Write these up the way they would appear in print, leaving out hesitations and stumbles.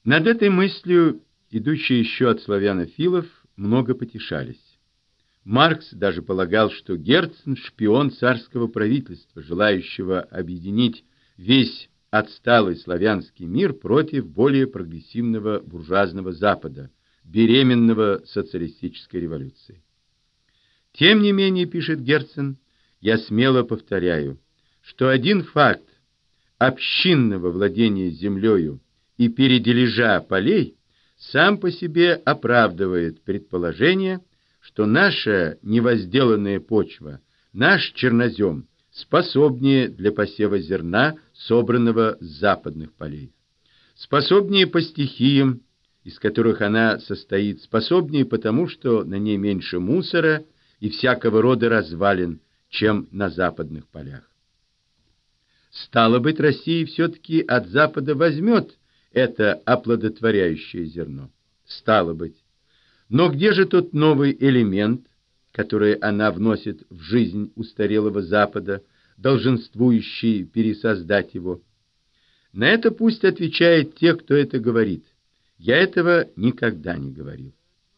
Над этой мыслью, идущие еще от славянофилов, много потешались. Маркс даже полагал, что Герцен – шпион царского правительства, желающего объединить весь отсталый славянский мир против более прогрессивного буржуазного Запада, беременного социалистической революцией. Тем не менее, пишет Герцен, я смело повторяю, что один факт общинного владения землею и передележа полей сам по себе оправдывает предположение, что наша невозделанная почва, наш чернозем способнее для посева зерна, собранного с западных полей, способнее по стихиям, из которых она состоит, способнее потому, что на ней меньше мусора и всякого рода развалин, чем на западных полях. Стало быть, Россия все-таки от Запада возьмет это оплодотворяющее зерно. Стало быть. Но где же тот новый элемент, который она вносит в жизнь устарелого Запада, долженствующий пересоздать его? На это пусть отвечает те, кто это говорит. Я этого никогда не говорил.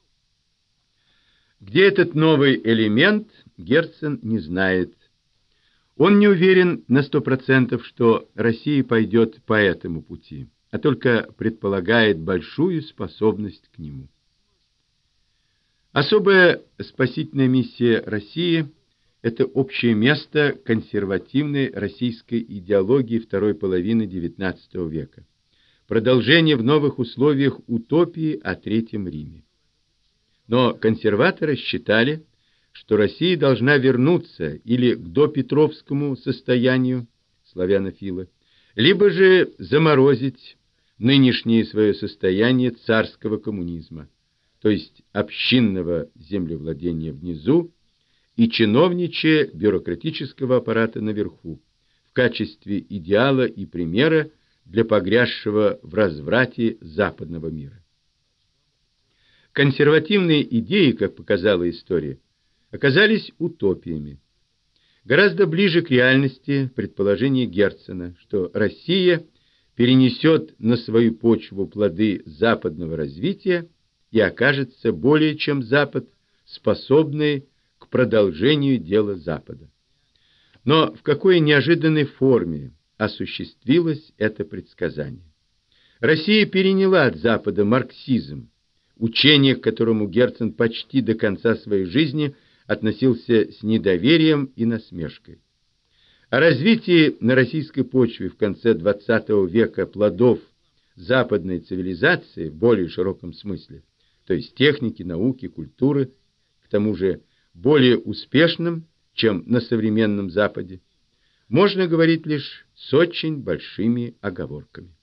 Где этот новый элемент, Герцен не знает. Он не уверен на 100%, что Россия пойдет по этому пути, а только предполагает большую способность к нему. Особая спасительная миссия России – это общее место консервативной российской идеологии второй половины XIX века, продолжение в новых условиях утопии о Третьем Риме. Но консерваторы считали, что Россия должна вернуться или к допетровскому состоянию, славянофилы, либо же заморозить нынешнее свое состояние царского коммунизма, то есть общинного землевладения внизу и чиновничьего бюрократического аппарата наверху, в качестве идеала и примера для погрязшего в разврате западного мира. Консервативные идеи, как показала история, оказались утопиями. Гораздо ближе к реальности предположение Герцена, что Россия перенесет на свою почву плоды западного развития и окажется более чем Запад, способный к продолжению дела Запада. Но в какой неожиданной форме осуществилось это предсказание? Россия переняла от Запада марксизм, учение, к которому Герцен почти до конца своей жизни относился с недоверием и насмешкой. О развитии на российской почве в конце XX века плодов западной цивилизации в более широком смысле, то есть техники, науки, культуры, к тому же более успешным, чем на современном Западе, можно говорить лишь с очень большими оговорками.